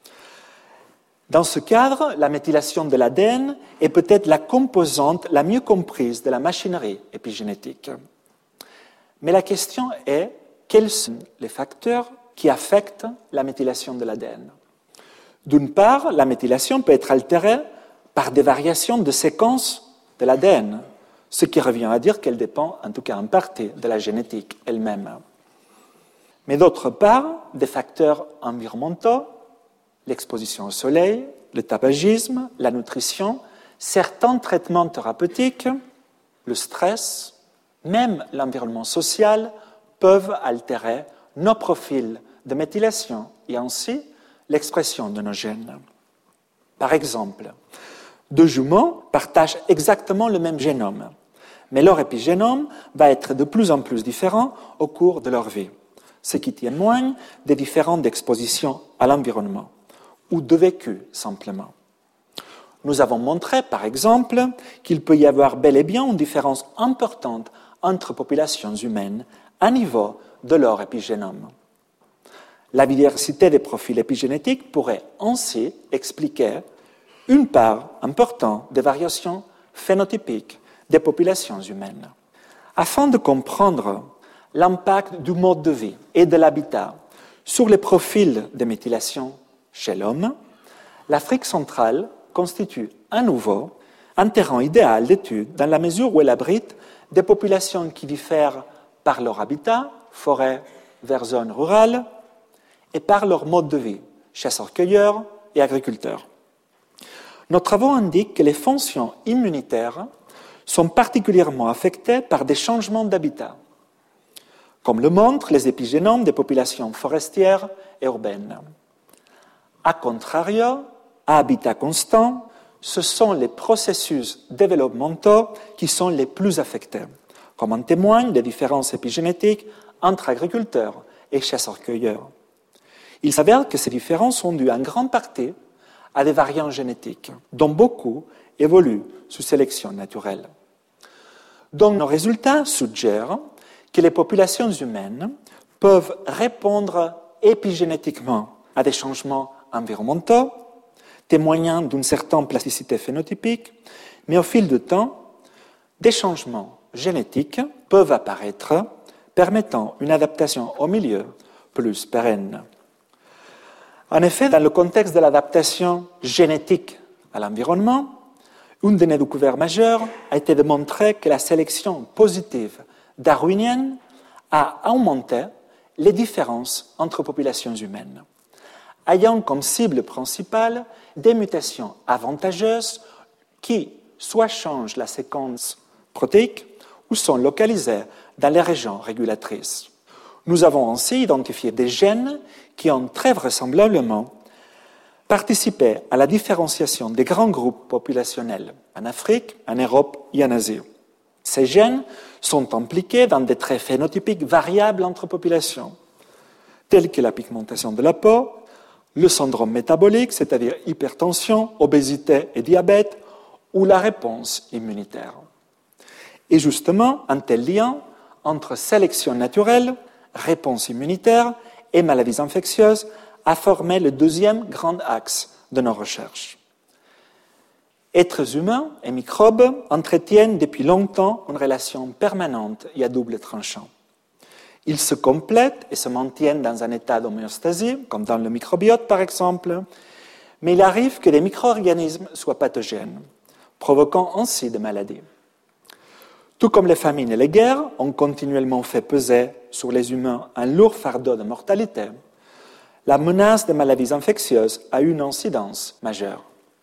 Dans ce cadre, la méthylation de l'ADN est peut-être la composante la mieux comprise de la machinerie épigénétique. Mais la question est, quels sont les facteurs qui affectent la méthylation de l'ADN? D'une part, la méthylation peut être altérée par des variations de séquence de l'ADN, ce qui revient à dire qu'elle dépend, en tout cas en partie, de la génétique elle-même. Mais d'autre part, des facteurs environnementaux, l'exposition au soleil, le tabagisme, la nutrition, certains traitements thérapeutiques, le stress, même l'environnement social peuvent altérer nos profils de méthylation et ainsi l'expression de nos gènes. Par exemple, deux jumeaux partagent exactement le même génome, mais leur épigénome va être de plus en plus différent au cours de leur vie, ce qui témoigne des différentes expositions à l'environnement ou de vécu simplement. Nous avons montré, par exemple, qu'il peut y avoir bel et bien une différence importante entre populations humaines à niveau de leur épigénome. La diversité des profils épigénétiques pourrait ainsi expliquer une part importante des variations phénotypiques des populations humaines. Afin de comprendre l'impact du mode de vie et de l'habitat sur les profils de méthylation chez l'homme, l'Afrique centrale constitue à nouveau un terrain idéal d'étude dans la mesure où elle abrite des populations qui diffèrent par leur habitat, forêt vers zones rurales, et par leur mode de vie, chasseurs-cueilleurs et agriculteurs. Nos travaux indiquent que les fonctions immunitaires sont particulièrement affectées par des changements d'habitat, comme le montrent les épigénomes des populations forestières et urbaines. A contrario, à habitat constant, ce sont les processus développementaux qui sont les plus affectés, comme en témoignent les différences épigénétiques entre agriculteurs et chasseurs-cueilleurs. Il s'avère que ces différences sont dues en grande partie à des variants génétiques, dont beaucoup évoluent sous sélection naturelle. Donc, nos résultats suggèrent que les populations humaines peuvent répondre épigénétiquement à des changements environnementaux, témoignant d'une certaine plasticité phénotypique, mais au fil du temps, des changements génétiques peuvent apparaître, permettant une adaptation au milieu plus pérenne. En effet, dans le contexte de l'adaptation génétique à l'environnement, une de nos découvertes majeures a été de montrer que la sélection positive darwinienne a augmenté les différences entre populations humaines, ayant comme cible principale des mutations avantageuses qui soit changent la séquence protéique ou sont localisées dans les régions régulatrices. Nous avons ainsi identifié des gènes qui ont très vraisemblablement participé à la différenciation des grands groupes populationnels en Afrique, en Europe et en Asie. Ces gènes sont impliqués dans des traits phénotypiques variables entre populations, tels que la pigmentation de la peau, le syndrome métabolique, c'est-à-dire hypertension, obésité et diabète, ou la réponse immunitaire. Et justement, un tel lien entre sélection naturelle, réponse immunitaire et maladies infectieuses a formé le deuxième grand axe de nos recherches. Êtres humains et microbes entretiennent depuis longtemps une relation permanente et à double tranchant. Ils se complètent et se maintiennent dans un état d'homéostasie, comme dans le microbiote par exemple, Mais il arrive que les micro-organismes soient pathogènes, provoquant ainsi des maladies. Tout comme les famines et les guerres ont continuellement fait peser sur les humains un lourd fardeau de mortalité, la menace des maladies infectieuses a eu une incidence majeure.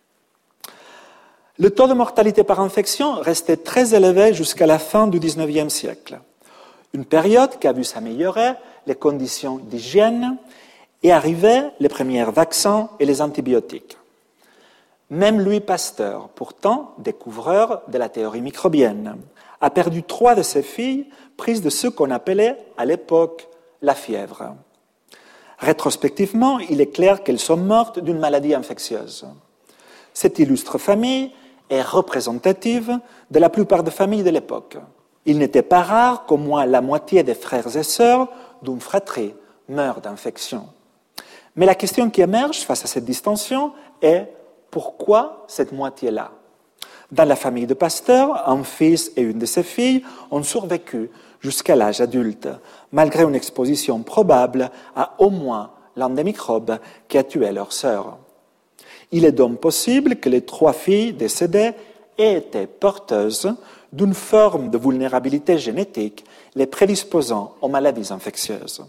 Le taux de mortalité par infection restait très élevé jusqu'à la fin du XIXe siècle, une période qui a vu s'améliorer les conditions d'hygiène et arriver les premiers vaccins et les antibiotiques. Même Louis Pasteur, pourtant découvreur de la théorie microbienne, a perdu 3 de ses filles prises de ce qu'on appelait à l'époque la fièvre. Rétrospectivement, il est clair qu'elles sont mortes d'une maladie infectieuse. Cette illustre famille est représentative de la plupart des familles de l'époque. Il n'était pas rare qu'au moins la moitié des frères et sœurs d'une fratrie meurent d'infection. Mais la question qui émerge face à cette distinction est pourquoi cette moitié-là ? Dans la famille de Pasteur, un fils et une de ses filles ont survécu jusqu'à l'âge adulte, malgré une exposition probable à au moins l'un des microbes qui a tué leur sœur. Il est donc possible que les 3 filles décédées aient été porteuses d'une forme de vulnérabilité génétique les prédisposant aux maladies infectieuses.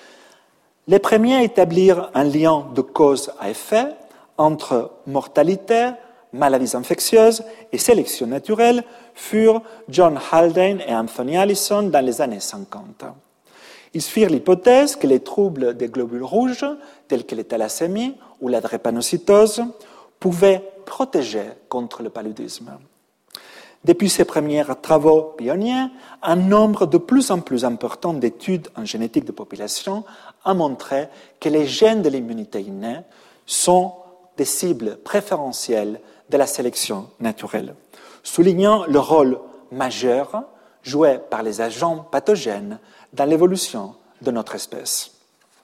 Les premiers à établir un lien de cause à effet entre mortalité, maladies infectieuses et sélection naturelle furent John Haldane et Anthony Allison dans les années 50. Ils firent l'hypothèse que les troubles des globules rouges, tels que les thalassémies ou la drépanocytose, pouvaient protéger contre le paludisme. Depuis ces premiers travaux pionniers, un nombre de plus en plus important d'études en génétique de population a montré que les gènes de l'immunité innée sont des cibles préférentielles de la sélection naturelle, soulignant le rôle majeur joué par les agents pathogènes dans l'évolution de notre espèce.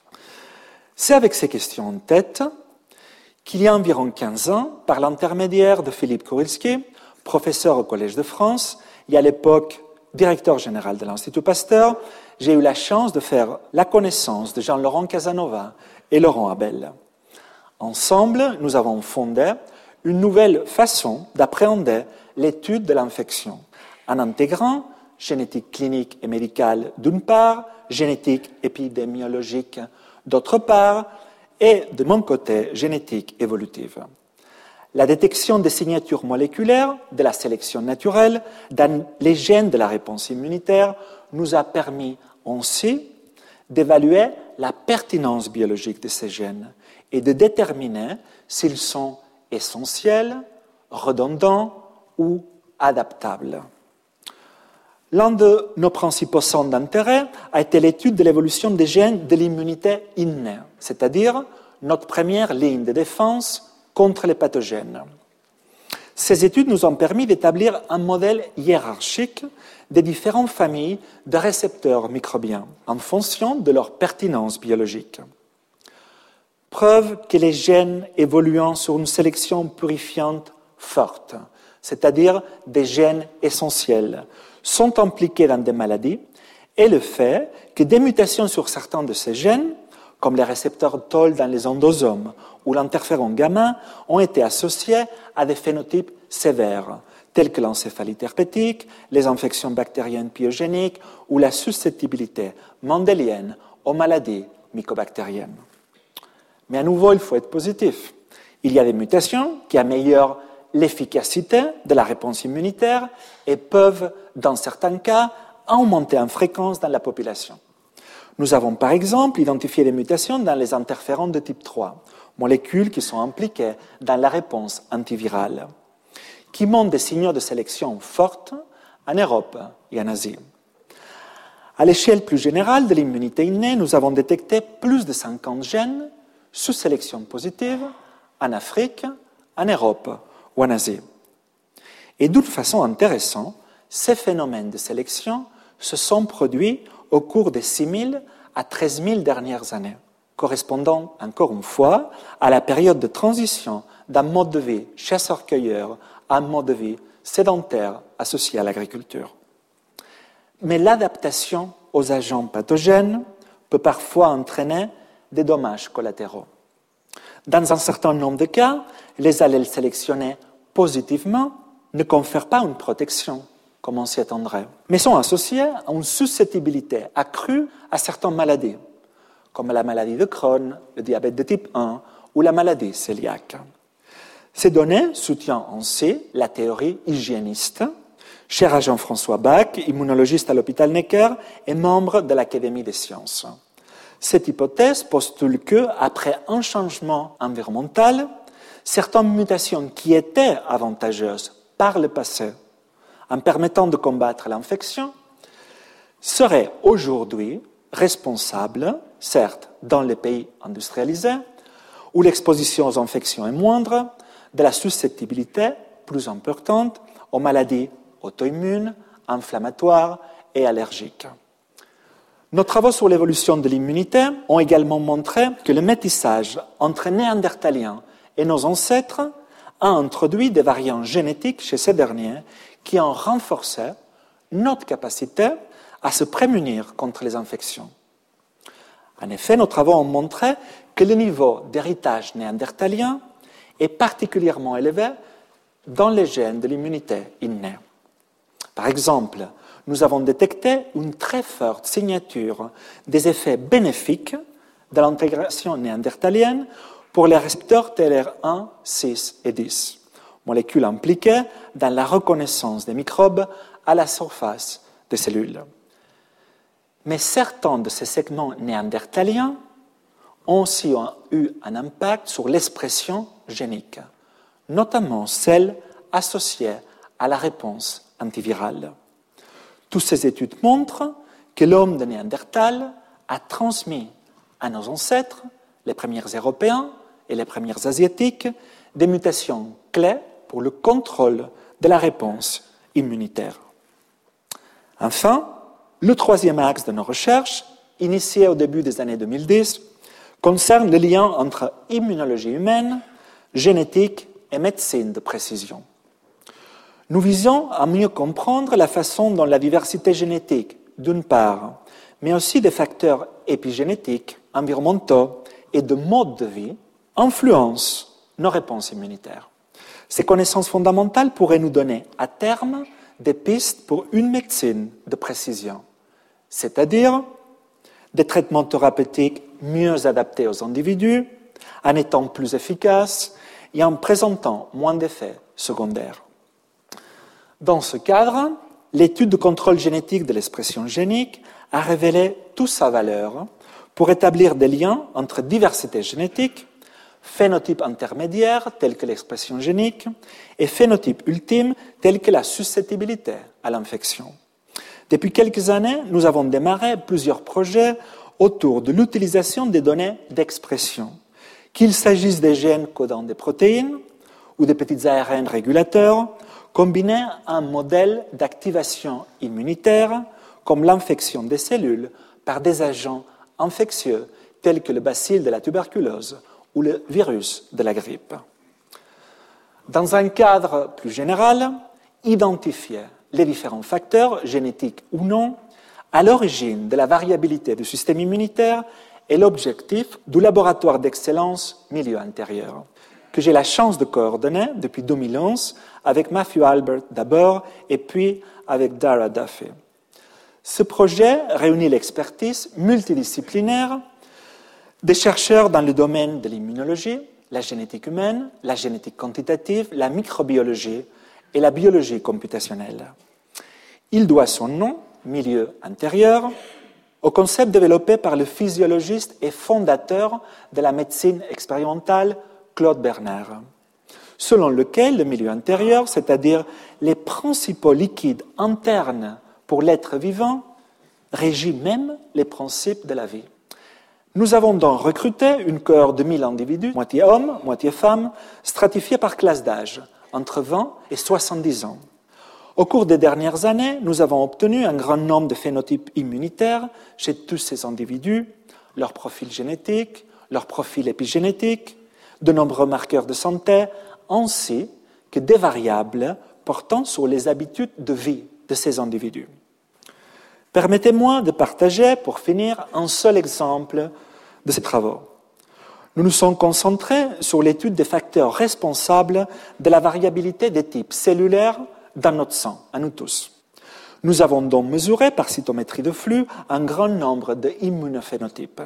C'est avec ces questions en tête qu'il y a environ 15 ans, par l'intermédiaire de Philippe Kurilski, professeur au Collège de France et à l'époque directeur général de l'Institut Pasteur, j'ai eu la chance de faire la connaissance de Jean-Laurent Casanova et Laurent Abel. Ensemble, nous avons fondé une nouvelle façon d'appréhender l'étude de l'infection, en intégrant génétique clinique et médicale d'une part, génétique épidémiologique d'autre part, et de mon côté, génétique évolutive. La détection des signatures moléculaires de la sélection naturelle dans les gènes de la réponse immunitaire nous a permis aussi d'évaluer la pertinence biologique de ces gènes et de déterminer s'ils sont essentiels, redondants ou adaptables. L'un de nos principaux centres d'intérêt a été l'étude de l'évolution des gènes de l'immunité innée, c'est-à-dire notre première ligne de défense contre les pathogènes. Ces études nous ont permis d'établir un modèle hiérarchique des différentes familles de récepteurs microbiens en fonction de leur pertinence biologique. Preuve que les gènes évoluant sur une sélection purifiante forte, c'est-à-dire des gènes essentiels, sont impliqués dans des maladies, et le fait que des mutations sur certains de ces gènes, comme les récepteurs Toll dans les endosomes ou l'interféron gamma, ont été associés à des phénotypes sévères, tels que l'encéphalite herpétique, les infections bactériennes pyogéniques ou la susceptibilité mendélienne aux maladies mycobactériennes. Mais à nouveau, il faut être positif. Il y a des mutations qui améliorent l'efficacité de la réponse immunitaire et peuvent, dans certains cas, augmenter en fréquence dans la population. Nous avons par exemple identifié des mutations dans les interférons de type 3, molécules qui sont impliquées dans la réponse antivirale, qui montrent des signaux de sélection fortes en Europe et en Asie. À l'échelle plus générale de l'immunité innée, nous avons détecté plus de 50 gènes sous sélection positive en Afrique, en Europe ou en Asie. Et d'une façon intéressante, ces phénomènes de sélection se sont produits au cours des 6 000 à 13 000 dernières années, correspondant encore une fois à la période de transition d'un mode de vie chasseur-cueilleur à un mode de vie sédentaire associé à l'agriculture. Mais l'adaptation aux agents pathogènes peut parfois entraîner des dommages collatéraux. Dans un certain nombre de cas, les allèles sélectionnés positivement ne confèrent pas une protection, comme on s'y attendrait, mais sont associés à une susceptibilité accrue à certaines maladies, comme la maladie de Crohn, le diabète de type 1 ou la maladie cœliaque. Ces données soutiennent ainsi la théorie hygiéniste, chère à Jean-François Bach, immunologiste à l'hôpital Necker et membre de l'Académie des sciences. Cette hypothèse postule que, après un changement environnemental, certaines mutations qui étaient avantageuses par le passé, en permettant de combattre l'infection, seraient aujourd'hui responsables, certes dans les pays industrialisés, où l'exposition aux infections est moindre, de la susceptibilité plus importante aux maladies auto-immunes, inflammatoires et allergiques. Nos travaux sur l'évolution de l'immunité ont également montré que le métissage entre Néandertaliens et nos ancêtres a introduit des variants génétiques chez ces derniers qui ont renforcé notre capacité à se prémunir contre les infections. En effet, nos travaux ont montré que le niveau d'héritage néandertalien est particulièrement élevé dans les gènes de l'immunité innée. Par exemple, nous avons détecté une très forte signature des effets bénéfiques de l'intégration néandertalienne pour les récepteurs TLR1, 6 et 10, molécules impliquées dans la reconnaissance des microbes à la surface des cellules. Mais certains de ces segments néandertaliens ont aussi eu un impact sur l'expression génique, notamment celle associée à la réponse antivirale. Toutes ces études montrent que l'homme de Néandertal a transmis à nos ancêtres, les premiers Européens et les premiers Asiatiques, des mutations clés pour le contrôle de la réponse immunitaire. Enfin, le troisième axe de nos recherches, initié au début des années 2010, concerne le lien entre immunologie humaine, génétique et médecine de précision. Nous visons à mieux comprendre la façon dont la diversité génétique, d'une part, mais aussi des facteurs épigénétiques, environnementaux et de mode de vie, influencent nos réponses immunitaires. Ces connaissances fondamentales pourraient nous donner, à terme, des pistes pour une médecine de précision, c'est-à-dire des traitements thérapeutiques mieux adaptés aux individus, en étant plus efficaces et en présentant moins d'effets secondaires. Dans ce cadre, l'étude de contrôle génétique de l'expression génique a révélé toute sa valeur pour établir des liens entre diversité génétique, phénotype intermédiaire tel que l'expression génique et phénotype ultime tel que la susceptibilité à l'infection. Depuis quelques années, nous avons démarré plusieurs projets autour de l'utilisation des données d'expression, qu'il s'agisse des gènes codant des protéines ou des petits ARN régulateurs, combinés à un modèle d'activation immunitaire comme l'infection des cellules par des agents infectieux tels que le bacille de la tuberculose ou le virus de la grippe. Dans un cadre plus général, identifier les différents facteurs, génétiques ou non, à l'origine de la variabilité du système immunitaire est l'objectif du laboratoire d'excellence milieu intérieur, que j'ai la chance de coordonner depuis 2011 avec Matthew Albert d'abord et puis avec Dara Duffy. Ce projet réunit l'expertise multidisciplinaire des chercheurs dans le domaine de l'immunologie, la génétique humaine, la génétique quantitative, la microbiologie et la biologie computationnelle. Il doit son nom, milieu intérieur, au concept développé par le physiologiste et fondateur de la médecine expérimentale Claude Bernard, selon lequel le milieu intérieur, c'est-à-dire les principaux liquides internes pour l'être vivant, régit même les principes de la vie. Nous avons donc recruté une cohorte de 1000 individus, moitié hommes, moitié femmes, stratifiés par classe d'âge, entre 20 et 70 ans. Au cours des dernières années, nous avons obtenu un grand nombre de phénotypes immunitaires chez tous ces individus, leur profil génétique, leur profil épigénétique, de nombreux marqueurs de santé, ainsi que des variables portant sur les habitudes de vie de ces individus. Permettez-moi de partager, pour finir, un seul exemple de ces travaux. nous nous sommes concentrés sur l'étude des facteurs responsables de la variabilité des types cellulaires dans notre sang, à nous tous. Nous avons donc mesuré par cytométrie de flux un grand nombre d'immunophénotypes.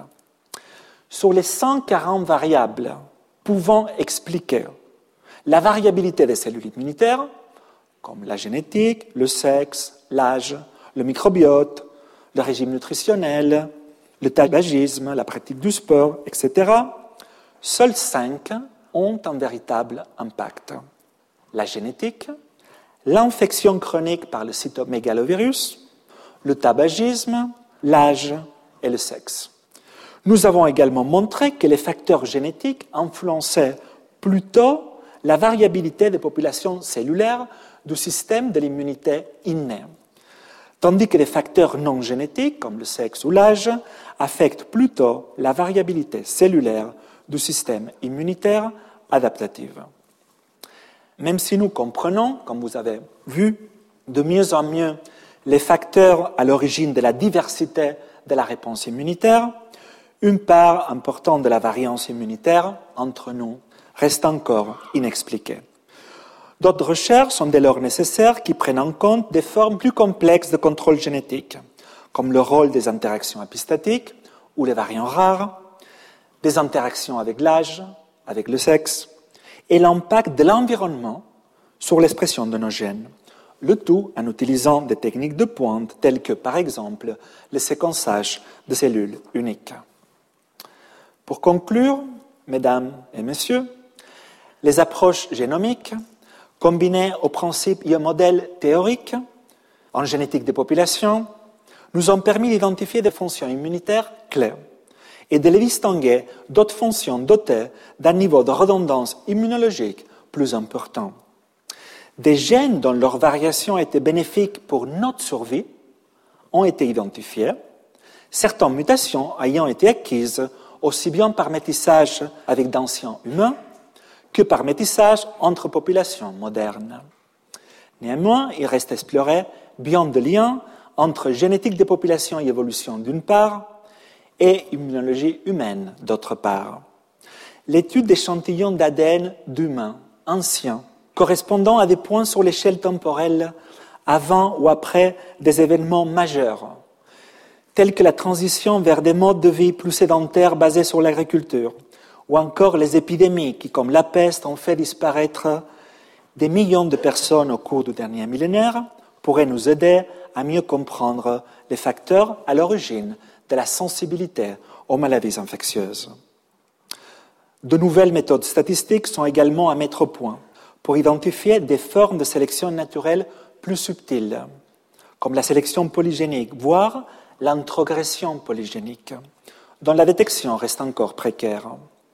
Sur les 140 variables pouvant expliquer la variabilité des cellules immunitaires, comme la génétique, le sexe, l'âge, le microbiote, le régime nutritionnel, le tabagisme, la pratique du sport, etc., seuls 5 ont un véritable impact. La génétique, l'infection chronique par le cytomégalovirus, le tabagisme, l'âge et le sexe. Nous avons également montré que les facteurs génétiques influençaient plutôt la variabilité des populations cellulaires du système de l'immunité innée, tandis que les facteurs non génétiques, comme le sexe ou l'âge, affectent plutôt la variabilité cellulaire du système immunitaire adaptatif. Même si nous comprenons, comme vous avez vu, de mieux en mieux les facteurs à l'origine de la diversité de la réponse immunitaire, une part importante de la variance immunitaire entre nous reste encore inexpliquée. D'autres recherches sont dès lors nécessaires qui prennent en compte des formes plus complexes de contrôle génétique, comme le rôle des interactions épistatiques ou les variants rares, des interactions avec l'âge, avec le sexe, et l'impact de l'environnement sur l'expression de nos gènes, le tout en utilisant des techniques de pointe telles que, par exemple, le séquençage de cellules uniques. Pour conclure, mesdames et messieurs, les approches génomiques, combinées aux principes et aux modèles théoriques en génétique des populations, nous ont permis d'identifier des fonctions immunitaires clés et de les distinguer d'autres fonctions dotées d'un niveau de redondance immunologique plus important. Des gènes dont leur variation était bénéfique pour notre survie ont été identifiés, certaines mutations ayant été acquises aussi bien par métissage avec d'anciens humains que par métissage entre populations modernes. Néanmoins, il reste à explorer bien des liens entre génétique des populations et évolution d'une part et immunologie humaine d'autre part. L'étude d'échantillons d'ADN d'humains anciens correspondant à des points sur l'échelle temporelle avant ou après des événements majeurs, tels que la transition vers des modes de vie plus sédentaires basés sur l'agriculture, ou encore les épidémies qui, comme la peste, ont fait disparaître des millions de personnes au cours du dernier millénaire, pourraient nous aider à mieux comprendre les facteurs à l'origine de la sensibilité aux maladies infectieuses. De nouvelles méthodes statistiques sont également à mettre au point pour identifier des formes de sélection naturelle plus subtiles, comme la sélection polygénique, voire l'introgression polygénique, dont la détection reste encore précaire.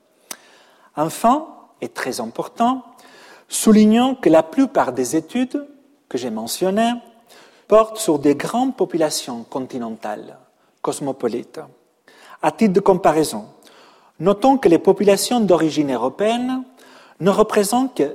Enfin, et très important, soulignons que la plupart des études que j'ai mentionnées portent sur des grandes populations continentales, cosmopolites. À titre de comparaison, notons que les populations d'origine européenne ne représentent que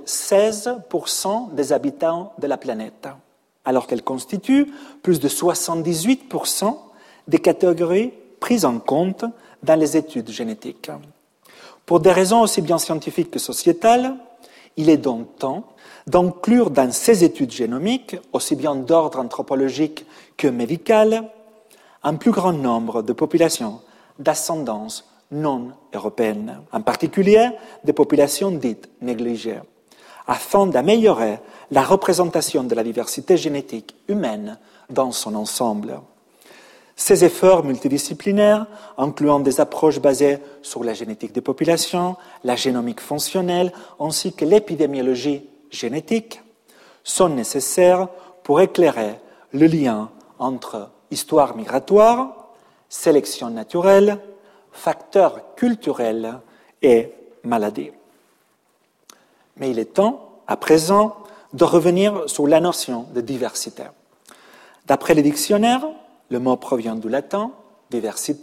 16% des habitants de la planète, alors qu'elles constituent plus de 78% des catégories prises en compte dans les études génétiques. Pour des raisons aussi bien scientifiques que sociétales, il est donc temps d'inclure dans ces études génomiques, aussi bien d'ordre anthropologique que médical, un plus grand nombre de populations d'ascendance non européenne, en particulier des populations dites négligées, afin d'améliorer la représentation de la diversité génétique humaine dans son ensemble. Ces efforts multidisciplinaires, incluant des approches basées sur la génétique des populations, la génomique fonctionnelle, ainsi que l'épidémiologie génétique, sont nécessaires pour éclairer le lien entre histoire migratoire, sélection naturelle, facteurs culturels et maladies. Mais il est temps, à présent, de revenir sur la notion de diversité. D'après les dictionnaires, le mot provient du latin « diversitas »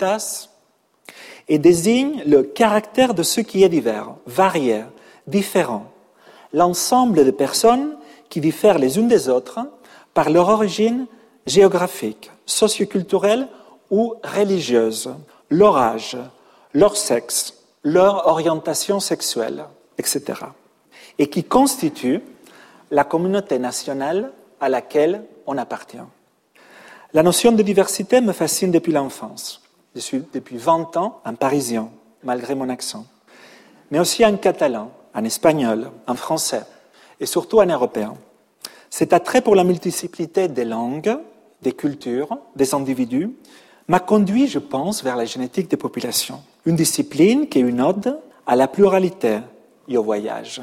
et désigne le caractère de ce qui est divers, varié, différent, l'ensemble de personnes qui diffèrent les unes des autres par leur origine géographique, socioculturelle ou religieuse, leur âge, leur sexe, leur orientation sexuelle, etc. et qui constituent la communauté nationale à laquelle on appartient. La notion de diversité me fascine depuis l'enfance. Je suis depuis 20 ans un Parisien, malgré mon accent, mais aussi en catalan, en espagnol, en français et surtout en européen. Cet attrait pour la multiplicité des langues, des cultures, des individus m'a conduit, je pense, vers la génétique des populations, une discipline qui est une ode à la pluralité et au voyage.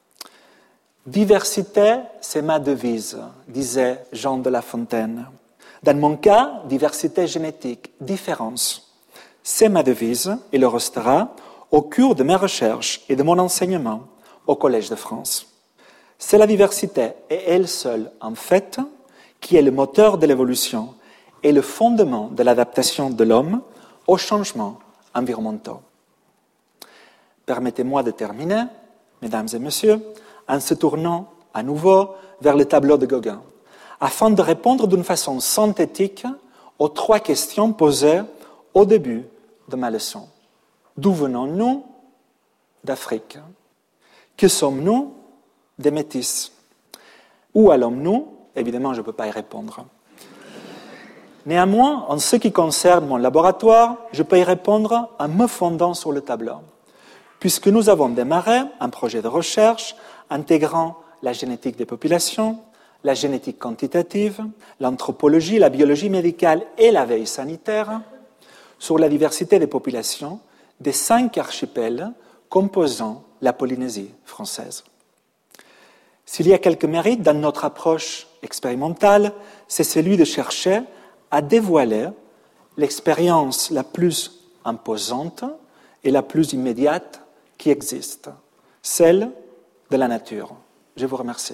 Diversité, c'est ma devise, disait Jean de La Fontaine. Dans mon cas, diversité génétique, différence. C'est ma devise et le restera au cours de mes recherches et de mon enseignement au Collège de France. C'est la diversité et elle seule, en fait, qui est le moteur de l'évolution et le fondement de l'adaptation de l'homme aux changements environnementaux. Permettez-moi de terminer, mesdames et messieurs, en se tournant à nouveau vers le tableau de Gauguin, afin de répondre d'une façon synthétique aux 3 questions posées au début de ma leçon. D'où venons-nous? D'Afrique. Que sommes-nous? Des métis. Où allons-nous? Évidemment, je ne peux pas y répondre. Néanmoins, en ce qui concerne mon laboratoire, je peux y répondre en me fondant sur le tableau, puisque nous avons démarré un projet de recherche intégrant la génétique des populations, la génétique quantitative, l'anthropologie, la biologie médicale et la veille sanitaire sur la diversité des populations des 5 archipels composant la Polynésie française. S'il y a quelques mérites dans notre approche expérimentale, c'est celui de chercher à dévoiler l'expérience la plus imposante et la plus immédiate qui existe, celle de la nature. Je vous remercie.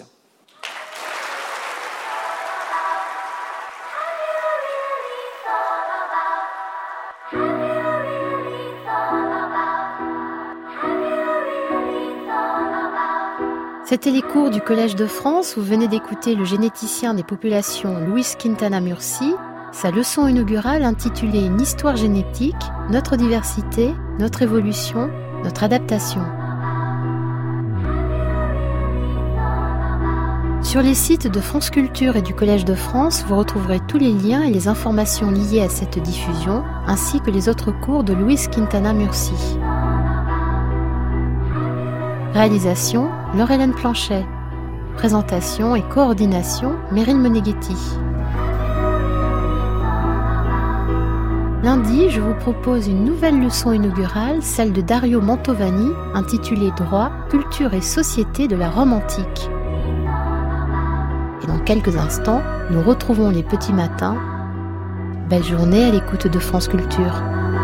C'était les cours du Collège de France où vous venez d'écouter le généticien des populations Luis Quintana Murci, sa leçon inaugurale intitulée « Une histoire génétique, notre diversité, notre évolution, notre adaptation ». Sur les sites de France Culture et du Collège de France, vous retrouverez tous les liens et les informations liées à cette diffusion, ainsi que les autres cours de Luis Quintana Murci. Réalisation, Laure-Hélène Planchet. Présentation et coordination, Meryl Meneghetti. Lundi, je vous propose une nouvelle leçon inaugurale, celle de Dario Mantovani, intitulée « Droit, culture et société de la Rome antique ». Et dans quelques instants, nous retrouvons les petits matins. Belle journée à l'écoute de France Culture.